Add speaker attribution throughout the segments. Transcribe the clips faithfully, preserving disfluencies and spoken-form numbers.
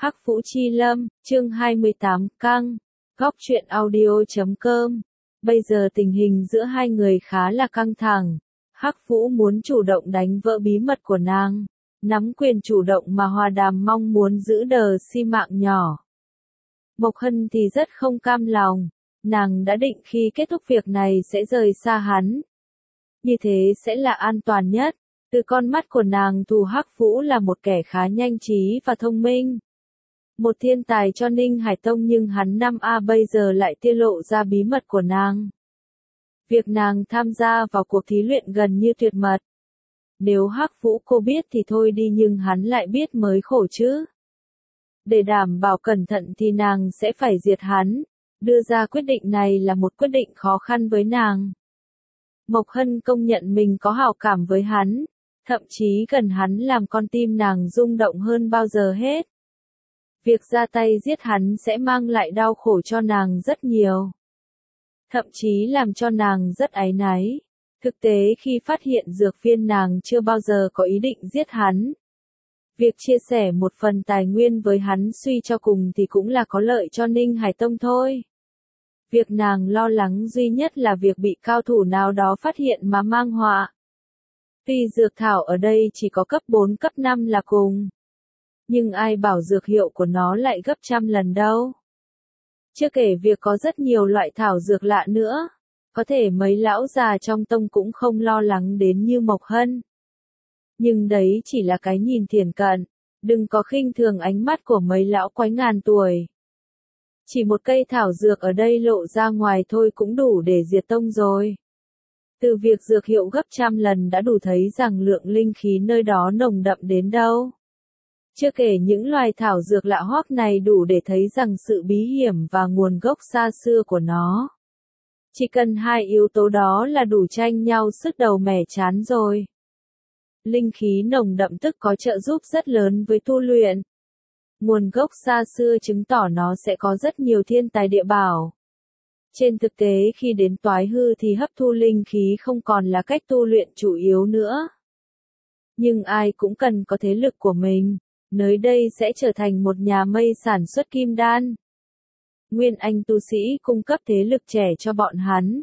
Speaker 1: Hắc Vũ Chi Lâm, chương hai mươi tám, căng. Góc truyện audio chấm com. Bây giờ tình hình giữa hai người khá là căng thẳng. Hắc Vũ muốn chủ động đánh vỡ bí mật của nàng, nắm quyền chủ động mà Hòa Đàm mong muốn giữ đờ si mạng nhỏ. Mộc Hân thì rất không cam lòng, nàng đã định khi kết thúc việc này sẽ rời xa hắn. Như thế sẽ là an toàn nhất. Từ con mắt của nàng Thù Hắc Vũ là một kẻ khá nhanh trí và thông minh. Một thiên tài cho Ninh Hải Tông, nhưng hắn năm A bây giờ lại tiết lộ ra bí mật của nàng. Việc nàng tham gia vào cuộc thí luyện gần như tuyệt mật. Nếu Hắc Vũ cô biết thì thôi đi, nhưng hắn lại biết mới khổ chứ. Để đảm bảo cẩn thận thì nàng sẽ phải diệt hắn. Đưa ra quyết định này là một quyết định khó khăn với nàng. Mộc Hân công nhận mình có hảo cảm với hắn. Thậm chí gần hắn làm con tim nàng rung động hơn bao giờ hết. Việc ra tay giết hắn sẽ mang lại đau khổ cho nàng rất nhiều. Thậm chí làm cho nàng rất áy náy. Thực tế khi phát hiện dược viên, nàng chưa bao giờ có ý định giết hắn. Việc chia sẻ một phần tài nguyên với hắn suy cho cùng thì cũng là có lợi cho Ninh Hải Tông thôi. Việc nàng lo lắng duy nhất là việc bị cao thủ nào đó phát hiện mà mang họa. Tuy dược thảo ở đây chỉ có cấp bốn cấp năm là cùng. Nhưng ai bảo dược hiệu của nó lại gấp trăm lần đâu. Chưa kể việc có rất nhiều loại thảo dược lạ nữa. Có thể mấy lão già trong tông cũng không lo lắng đến như Mộc Hân. Nhưng đấy chỉ là cái nhìn thiển cận. Đừng có khinh thường ánh mắt của mấy lão quái ngàn tuổi. Chỉ một cây thảo dược ở đây lộ ra ngoài thôi cũng đủ để diệt tông rồi. Từ việc dược hiệu gấp trăm lần đã đủ thấy rằng lượng linh khí nơi đó nồng đậm đến đâu. Chưa kể những loài thảo dược lạ hoắc này đủ để thấy rằng sự bí hiểm và nguồn gốc xa xưa của nó. Chỉ cần hai yếu tố đó là đủ tranh nhau sứt đầu mẻ chán rồi. Linh khí nồng đậm tức có trợ giúp rất lớn với tu luyện. Nguồn gốc xa xưa chứng tỏ nó sẽ có rất nhiều thiên tài địa bảo. Trên thực tế khi đến toái hư thì hấp thu linh khí không còn là cách tu luyện chủ yếu nữa. Nhưng ai cũng cần có thế lực của mình, nơi đây sẽ trở thành một nhà mây sản xuất kim đan. Nguyên Anh tu sĩ cung cấp thế lực trẻ cho bọn hắn.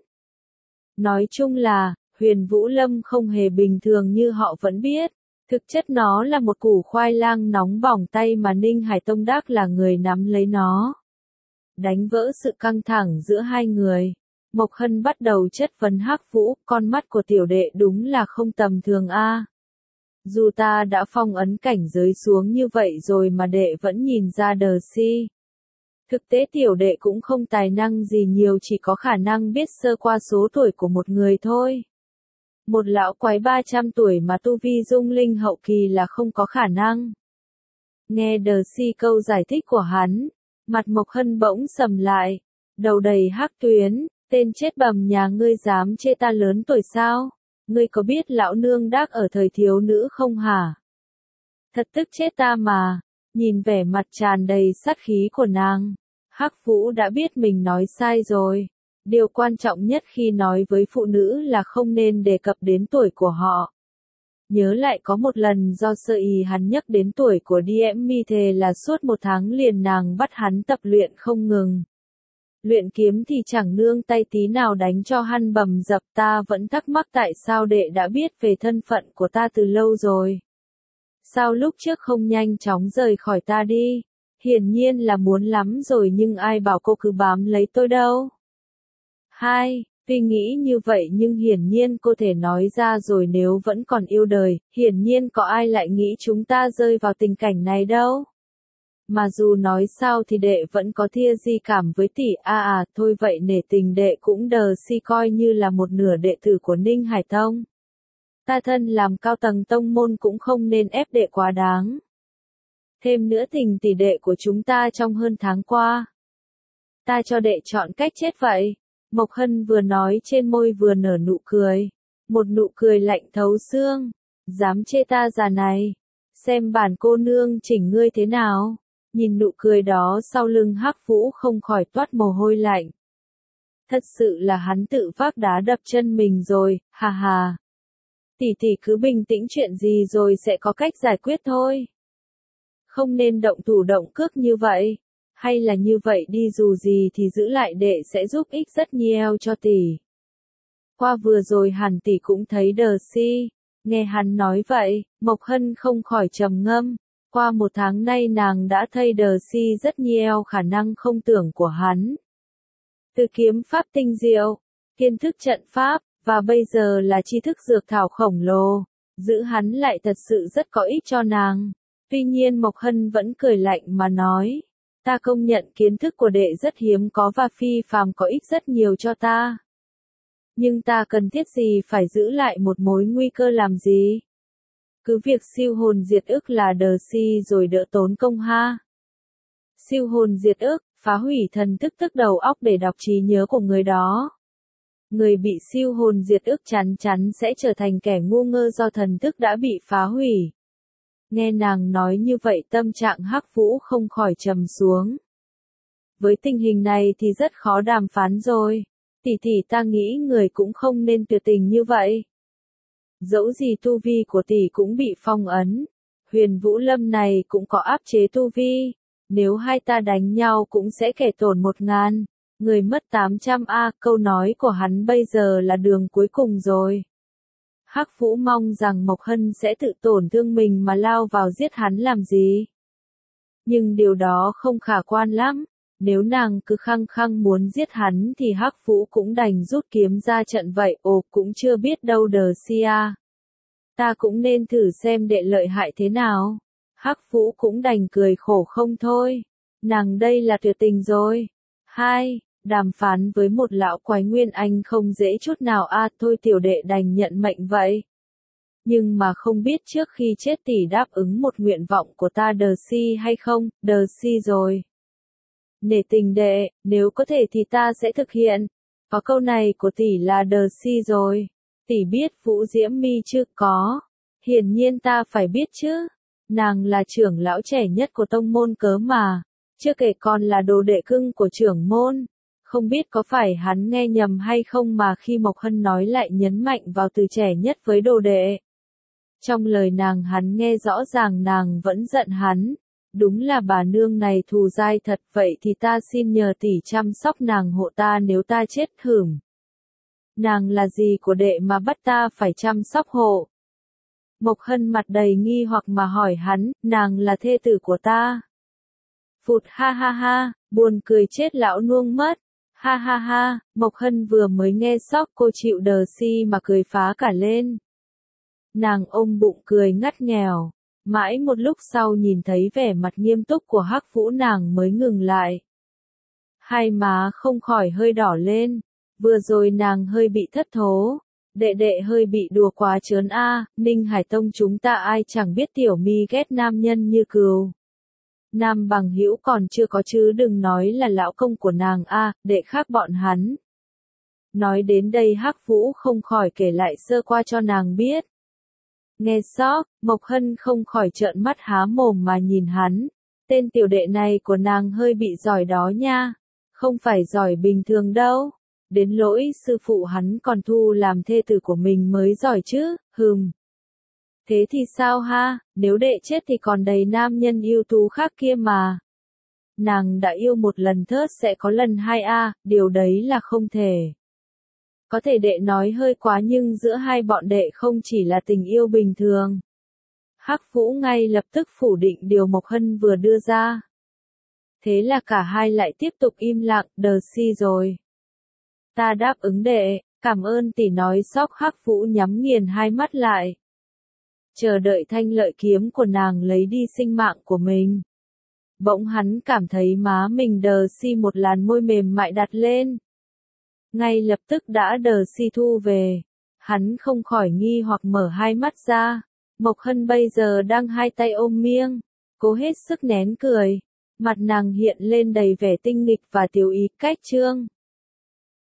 Speaker 1: Nói chung là, Huyền Vũ Lâm không hề bình thường như họ vẫn biết. Thực chất nó là một củ khoai lang nóng bỏng tay mà Ninh Hải Tông Đắc là người nắm lấy nó. Đánh vỡ sự căng thẳng giữa hai người. Mộc Hân bắt đầu chất vấn Hắc Vũ, con mắt của tiểu đệ đúng là không tầm thường a. Dù ta đã phong ấn cảnh giới xuống như vậy rồi mà đệ vẫn nhìn ra đờ si. Thực tế tiểu đệ cũng không tài năng gì nhiều, chỉ có khả năng biết sơ qua số tuổi của một người thôi. Một lão quái ba trăm tuổi mà tu vi dung linh hậu kỳ là không có khả năng. Nghe đờ si câu giải thích của hắn, mặt Mộc Hân bỗng sầm lại, đầu đầy hắc tuyến, tên chết bầm nhà ngươi dám chê ta lớn tuổi sao? Ngươi có biết lão nương Đắc ở thời thiếu nữ không hả? Thật tức chết ta mà. Nhìn vẻ mặt tràn đầy sát khí của nàng, Hắc Vũ đã biết mình nói sai rồi. Điều quan trọng nhất khi nói với phụ nữ là không nên đề cập đến tuổi của họ. Nhớ lại có một lần do sơ ý hắn nhắc đến tuổi của Diem Mi, thề là suốt một tháng liền nàng bắt hắn tập luyện không ngừng. Luyện kiếm thì chẳng nương tay tí nào đánh cho hắn bầm dập. Ta vẫn thắc mắc tại sao đệ đã biết về thân phận của ta từ lâu rồi. Sao lúc trước không nhanh chóng rời khỏi ta đi? Hiển nhiên là muốn lắm rồi, nhưng ai bảo cô cứ bám lấy tôi đâu. Hai, tuy nghĩ như vậy nhưng hiển nhiên cô thể nói ra rồi, nếu vẫn còn yêu đời, hiển nhiên có ai lại nghĩ chúng ta rơi vào tình cảnh này đâu. Mà dù nói sao thì đệ vẫn có thia di cảm với tỷ a à, à thôi vậy nể tình đệ cũng đờ si coi như là một nửa đệ tử của Ninh Hải Tông. Ta thân làm cao tầng tông môn cũng không nên ép đệ quá đáng. Thêm nữa tình tỷ đệ của chúng ta trong hơn tháng qua. Ta cho đệ chọn cách chết vậy. Mộc Hân vừa nói trên môi vừa nở nụ cười. Một nụ cười lạnh thấu xương. Dám chê ta già này. Xem bản cô nương chỉnh ngươi thế nào. Nhìn nụ cười đó sau lưng Hắc Vũ không khỏi toát mồ hôi lạnh. Thật sự là hắn tự vác đá đập chân mình rồi, hà hà. Tỷ tỷ cứ bình tĩnh, chuyện gì rồi sẽ có cách giải quyết thôi. Không nên động thủ động cước như vậy. Hay là như vậy đi, dù gì thì giữ lại đệ sẽ giúp ích rất nhiều cho tỷ. Qua vừa rồi hẳn tỷ cũng thấy Darcy. Nghe hắn nói vậy, Mộc Hân không khỏi trầm ngâm. Qua một tháng nay nàng đã thấy Darcy rất nhiều khả năng không tưởng của hắn. Từ kiếm pháp tinh diệu, kiến thức trận pháp, và bây giờ là tri thức dược thảo khổng lồ. Giữ hắn lại thật sự rất có ích cho nàng. Tuy nhiên Mộc Hân vẫn cười lạnh mà nói. Ta công nhận kiến thức của đệ rất hiếm có và phi phàm có ích rất nhiều cho ta. Nhưng ta cần thiết gì phải giữ lại một mối nguy cơ làm gì? Cứ việc siêu hồn diệt ức là Darcy rồi đỡ tốn công ha. Siêu hồn diệt ức, phá hủy thần thức tức đầu óc để đọc trí nhớ của người đó. Người bị siêu hồn diệt ức chắn chắn sẽ trở thành kẻ ngu ngơ do thần thức đã bị phá hủy. Nghe nàng nói như vậy tâm trạng Hắc Vũ không khỏi trầm xuống. Với tình hình này thì rất khó đàm phán rồi. Tỷ tỷ ta nghĩ người cũng không nên tuyệt tình như vậy. Dẫu gì tu vi của tỷ cũng bị phong ấn. Huyền Vũ Lâm này cũng có áp chế tu vi. Nếu hai ta đánh nhau cũng sẽ kẻ tổn một ngàn. Người mất tám trăm a, câu nói của hắn bây giờ là đường cuối cùng rồi. Hắc Vũ mong rằng Mộc Hân sẽ tự tổn thương mình mà lao vào giết hắn làm gì. Nhưng điều đó không khả quan lắm. Nếu nàng cứ khăng khăng muốn giết hắn thì Hắc Vũ cũng đành rút kiếm ra trận vậy. Ồ, cũng chưa biết đâu Darcy à. Ta cũng nên thử xem đệ lợi hại thế nào. Hắc Vũ cũng đành cười khổ không thôi. Nàng đây là tuyệt tình rồi. Hai, đàm phán với một lão quái nguyên anh không dễ chút nào a, à, thôi tiểu đệ đành nhận mệnh vậy. Nhưng mà không biết trước khi chết tỷ đáp ứng một nguyện vọng của ta Darcy hay không, Darcy rồi. Nể tình đệ, nếu có thể thì ta sẽ thực hiện. Có câu này của tỷ là Darcy rồi. Tỷ biết Vũ Diễm Mi chứ? Có. Hiển nhiên ta phải biết chứ. Nàng là trưởng lão trẻ nhất của tông môn cớ mà. Chưa kể còn là đồ đệ cưng của trưởng môn. Không biết có phải hắn nghe nhầm hay không mà khi Mộc Hân nói lại nhấn mạnh vào từ trẻ nhất với đồ đệ. Trong lời nàng hắn nghe rõ ràng nàng vẫn giận hắn. Đúng là bà nương này thù dai thật, vậy thì ta xin nhờ tỷ chăm sóc nàng hộ ta nếu ta chết hửm. Nàng là gì của đệ mà bắt ta phải chăm sóc hộ? Mộc Hân mặt đầy nghi hoặc mà hỏi hắn, nàng là thê tử của ta. Phụt ha ha ha, buồn cười chết lão nuông mất. Ha ha ha, Mộc Hân vừa mới nghe sóc cô chịu Darcy mà cười phá cả lên. Nàng ôm bụng cười ngắt nghèo. Mãi một lúc sau nhìn thấy vẻ mặt nghiêm túc của Hắc Vũ nàng mới ngừng lại. Hai má không khỏi hơi đỏ lên. Vừa rồi nàng hơi bị thất thố. Đệ đệ hơi bị đùa quá trớn a, à, Ninh Hải Tông chúng ta ai chẳng biết tiểu mi ghét nam nhân như cừu. Nam bằng hữu còn chưa có chứ đừng nói là lão công của nàng a, à, đệ khác bọn hắn. Nói đến đây Hắc Vũ không khỏi kể lại sơ qua cho nàng biết. Nghe sóc, Mộc Hân không khỏi trợn mắt há mồm mà nhìn hắn. Tên tiểu đệ này của nàng hơi bị giỏi đó nha. Không phải giỏi bình thường đâu. Đến lỗi sư phụ hắn còn thu làm thê tử của mình mới giỏi chứ, hừm. Thế thì sao ha, nếu đệ chết thì còn đầy nam nhân yêu tú khác kia mà. Nàng đã yêu một lần thớt sẽ có lần hai a, điều đấy là không thể. Có thể đệ nói hơi quá nhưng giữa hai bọn đệ không chỉ là tình yêu bình thường. Hắc Vũ ngay lập tức phủ định điều Mộc Hân vừa đưa ra. Thế là cả hai lại tiếp tục im lặng, Darcy rồi. Ta đáp ứng đệ, cảm ơn tỷ nói sóc. Hắc Vũ nhắm nghiền hai mắt lại. Chờ đợi thanh lợi kiếm của nàng lấy đi sinh mạng của mình. Bỗng hắn cảm thấy má mình Darcy một làn môi mềm mại đặt lên. Ngay lập tức đã Darcy thu về. Hắn không khỏi nghi hoặc mở hai mắt ra. Mộc Hân bây giờ đang hai tay ôm miệng, cố hết sức nén cười. Mặt nàng hiện lên đầy vẻ tinh nghịch và tiểu ý cách trương.